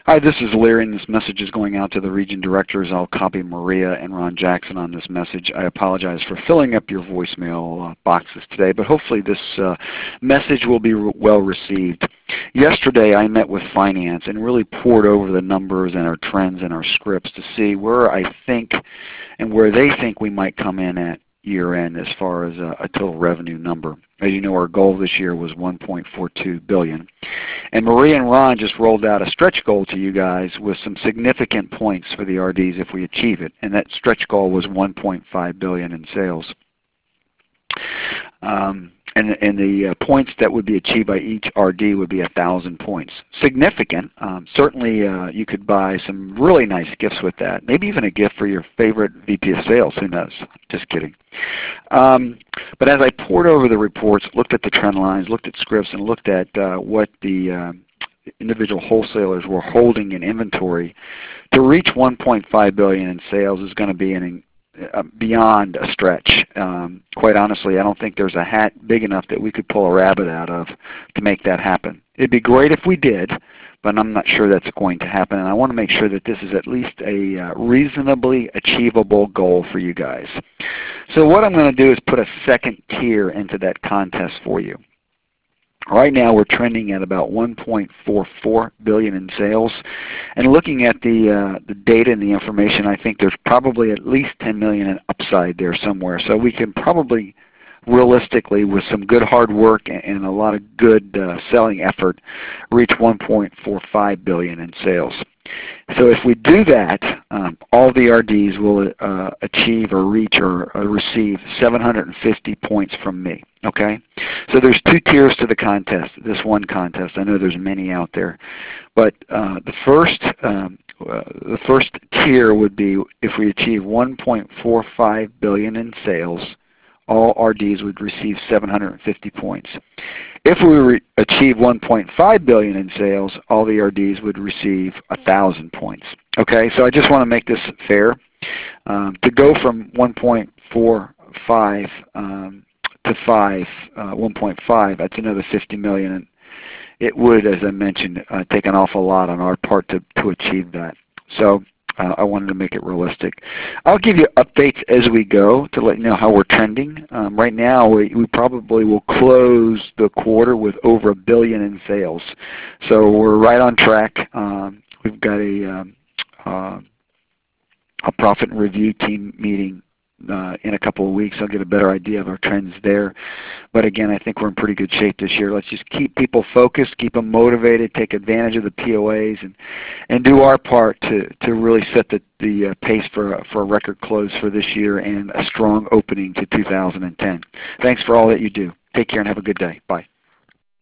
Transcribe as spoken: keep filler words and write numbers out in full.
Hi, this is Larry, and this message is going out to the region directors. I'll copy Maria and Ron Jackson on this message. I apologize for filling up your voicemail uh, boxes today, but hopefully this uh, message will be re well received. Yesterday I met with finance and really poured over the numbers and our trends and our scripts to see where I think and where they think we might come in at year end as far as a, a total revenue number. As you know, our goal this year was one point four two billion dollars. And Maria and Ron just rolled out a stretch goal to you guys with some significant points for the R Ds if we achieve it. And that stretch goal was one point five billion dollars in sales. Um, and, and the uh, points that would be achieved by each R D would be one thousand points. Significant. Um, certainly uh, you could buy some really nice gifts with that. Maybe even a gift for your favorite V P of sales. Who knows? Just kidding. Um, but as I poured over the reports, looked at the trend lines, looked at scripts, and looked at uh, what the uh, individual wholesalers were holding in inventory, to reach one point five billion dollars in sales is going to be an Uh, beyond a stretch. Um, quite honestly, I don't think there's a hat big enough that we could pull a rabbit out of to make that happen. It'd be great if we did, but I'm not sure that's going to happen, and I want to make sure that this is at least a uh, reasonably achievable goal for you guys. So what I'm going to do is put a second tier into that contest for you. Right now we're trending at about one point four four billion dollars in sales, and looking at the uh, the data and the information, I think there's probably at least ten million dollars in upside there somewhere. So we can probably, realistically, with some good hard work and a lot of good uh, selling effort, reach one point four five billion dollars in sales. So if we do that, um, all the R Ds will uh, achieve or reach or, or receive seven hundred fifty points from me. Okay? So there's two tiers to the contest, this one contest. I know there's many out there. But uh, the first um, uh, the first tier would be if we achieve one point four five billion dollars in sales, all R Ds would receive seven hundred fifty points. If we re achieve one point five billion dollars in sales, all the R Ds would receive one thousand points. Okay, so I just want to make this fair. Um, to go from one point four five um, to five, uh, one point five, that's another fifty million dollars. It would, as I mentioned, uh, take an awful lot on our part to, to achieve that. So uh, I wanted to make it realistic. I'll give you updates as we go to let you know how we're trending. Um, right now, we, we probably will close the quarter with over a billion in sales. So we're right on track. Um, we've got a, um, uh, a profit and review team meeting Uh, in a couple of weeks. I'll get a better idea of our trends there. But again, I think we're in pretty good shape this year. Let's just keep people focused, keep them motivated, take advantage of the P O As, and, and do our part to, to really set the, the uh, pace for, for a record close for this year and a strong opening to two thousand ten. Thanks for all that you do. Take care and have a good day. Bye.